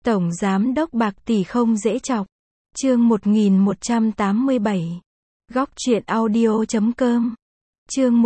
Tổng giám đốc bạc tỷ không dễ chọc. Chương 1187. Góc truyện audio.com. Chương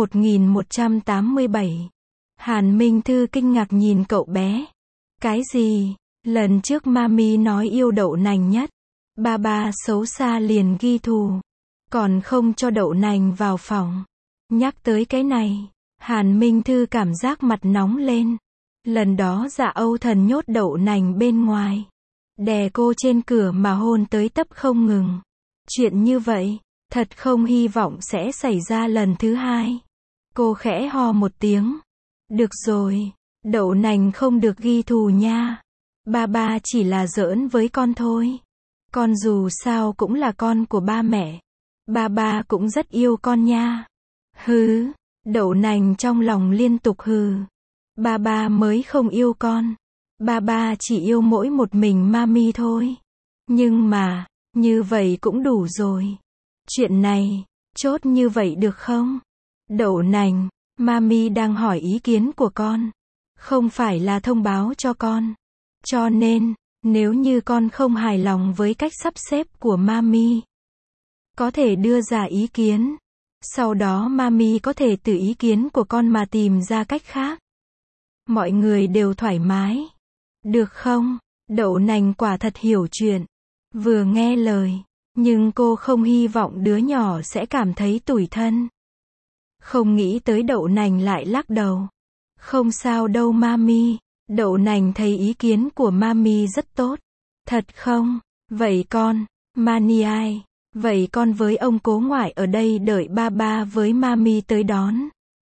1187. Hàn Minh Thư kinh ngạc nhìn cậu bé. Cái gì? Lần trước mami nói yêu đậu nành nhất. Ba xấu xa liền ghi thù. Còn không cho đậu nành vào phòng. Nhắc tới cái này, Hàn Minh Thư cảm giác mặt nóng lên. Lần đó Dạ Âu Thần nhốt đậu nành bên ngoài. Đè cô trên cửa mà hôn tới tấp không ngừng. Chuyện như vậy, thật không hy vọng sẽ xảy ra lần thứ hai. Cô khẽ ho một tiếng. Được rồi, đậu nành không được ghi thù nha. Ba chỉ là giỡn với con thôi. Con dù sao cũng là con của ba mẹ. Ba cũng rất yêu con nha. Hứ, đậu nành trong lòng liên tục hừ. Ba mới không yêu con. Ba chỉ yêu mỗi một mình mami thôi. Nhưng mà, như vậy cũng đủ rồi. Chuyện này, chốt như vậy được không? Đậu nành, mami đang hỏi ý kiến của con. Không phải là thông báo cho con. Cho nên, nếu như con không hài lòng với cách sắp xếp của mami, có thể đưa ra ý kiến. Sau đó mami có thể từ ý kiến của con mà tìm ra cách khác. Mọi người đều thoải mái. Được không? Đậu nành quả thật hiểu chuyện. Vừa nghe lời. Nhưng cô không hy vọng đứa nhỏ sẽ cảm thấy tủi thân. Không nghĩ tới đậu nành lại lắc đầu. Không sao đâu mami. Đậu nành thấy ý kiến của mami rất tốt. Thật không? Vậy con, Mani ai? Vậy con với ông cố ngoại ở đây đợi ba với mami tới đón.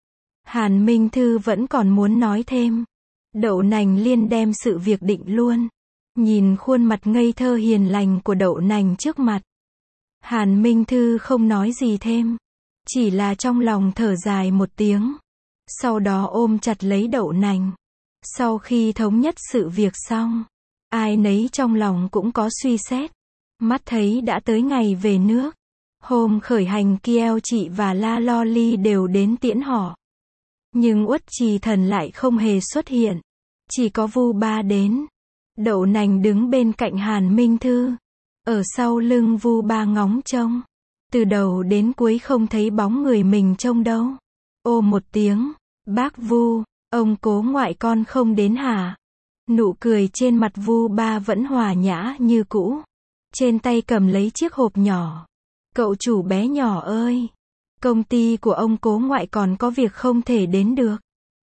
Hàn Minh Thư vẫn còn muốn nói thêm. Đậu nành liên đem sự việc định luôn. Nhìn khuôn mặt ngây thơ hiền lành của đậu nành trước mặt. Hàn Minh Thư không nói gì thêm. Chỉ là trong lòng thở dài một tiếng. Sau đó ôm chặt lấy đậu nành. Sau khi thống nhất sự việc xong, ai nấy trong lòng cũng có suy xét. Mắt thấy đã tới ngày về nước. Hôm khởi hành Kieo chị và La Loli đều đến tiễn họ. Nhưng Uất Trì Thần lại không hề xuất hiện. Chỉ có Vu Ba đến. Đậu nành đứng bên cạnh Hàn Minh Thư. Ở sau lưng Vu Ba ngóng trông. Từ đầu đến cuối không thấy bóng người mình trông đâu. Ô một tiếng. Bác Vu, ông cố ngoại con không đến hả? Nụ cười trên mặt Vu Ba vẫn hòa nhã như cũ. Trên tay cầm lấy chiếc hộp nhỏ. Cậu chủ bé nhỏ ơi! Công ty của ông cố ngoại còn có việc không thể đến được.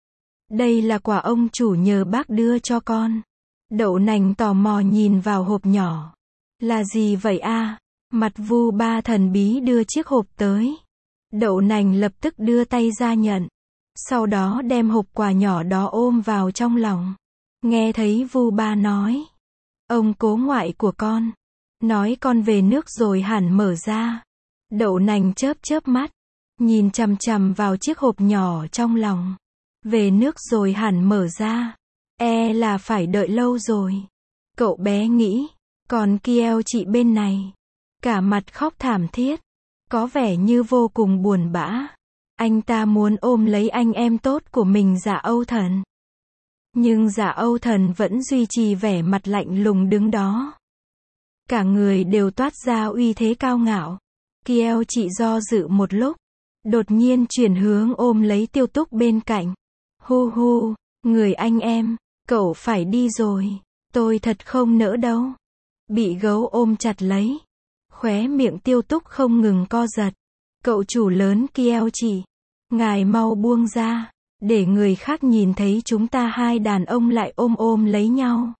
Đây là quà ông chủ nhờ bác đưa cho con. Đậu nành tò mò nhìn vào hộp nhỏ. Là gì vậy a? Mặt Vu Ba thần bí đưa chiếc hộp tới. Đậu nành lập tức đưa tay ra nhận. Sau đó đem hộp quà nhỏ đó ôm vào trong lòng. Nghe thấy Vu Ba nói. Ông cố ngoại của con. Nói con về nước rồi hẳn mở ra. Đậu nành chớp mắt. Nhìn chằm chằm vào chiếc hộp nhỏ trong lòng. Về nước rồi hẳn mở ra. Là phải đợi lâu rồi. Cậu bé nghĩ. Còn Kieo chị bên này. Cả mặt khóc thảm thiết. Có vẻ như vô cùng buồn bã. Anh ta muốn ôm lấy anh em tốt của mình Dạ Âu Thần. Nhưng Dạ Âu Thần vẫn duy trì vẻ mặt lạnh lùng đứng đó. Cả người đều toát ra uy thế cao ngạo. Kieo chị do dự một lúc. Đột nhiên chuyển hướng ôm lấy Tiêu Túc bên cạnh. Hu, người anh em, cậu phải đi rồi. Tôi thật không nỡ đâu. Bị gấu ôm chặt lấy. Khóe miệng Tiêu Túc không ngừng co giật. Cậu chủ lớn Kieo chị. Ngài mau buông ra. Để người khác nhìn thấy chúng ta hai đàn ông lại ôm lấy nhau.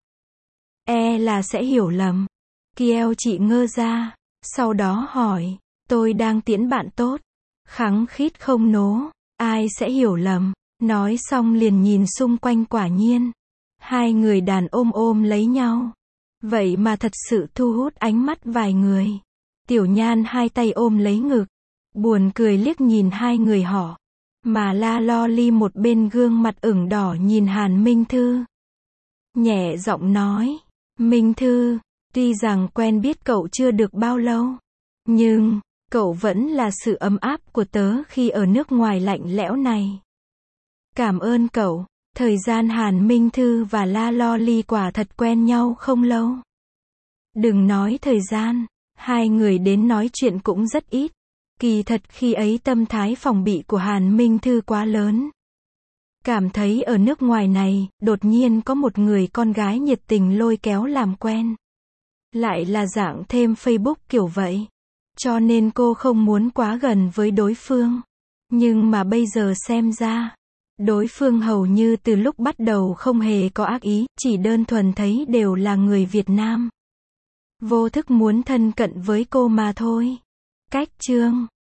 Là sẽ hiểu lầm. Kieo chị ngơ ra. Sau đó hỏi. Tôi đang tiễn bạn tốt. Khắng khít không nố. Ai sẽ hiểu lầm. Nói xong liền nhìn xung quanh quả nhiên. Hai người đàn ôm lấy nhau. Vậy mà thật sự thu hút ánh mắt vài người. Tiểu Nhan hai tay ôm lấy ngực. Buồn cười liếc nhìn hai người họ. Mà La Loli một bên gương mặt ửng đỏ nhìn Hàn Minh Thư. Nhẹ giọng nói. Minh Thư, tuy rằng quen biết cậu chưa được bao lâu. Nhưng, cậu vẫn là sự ấm áp của tớ khi ở nước ngoài lạnh lẽo này. Cảm ơn cậu. Thời gian Hàn Minh Thư và La Loli quả thật quen nhau không lâu. Đừng nói thời gian, hai người đến nói chuyện cũng rất ít. Kỳ thật khi ấy tâm thái phòng bị của Hàn Minh Thư quá lớn. Cảm thấy ở nước ngoài này, đột nhiên có một người con gái nhiệt tình lôi kéo làm quen. Lại là dạng thêm Facebook kiểu vậy. Cho nên cô không muốn quá gần với đối phương. Nhưng mà bây giờ xem ra, đối phương hầu như từ lúc bắt đầu không hề có ác ý, chỉ đơn thuần thấy đều là người Việt Nam. Vô thức muốn thân cận với cô mà thôi. Cách chương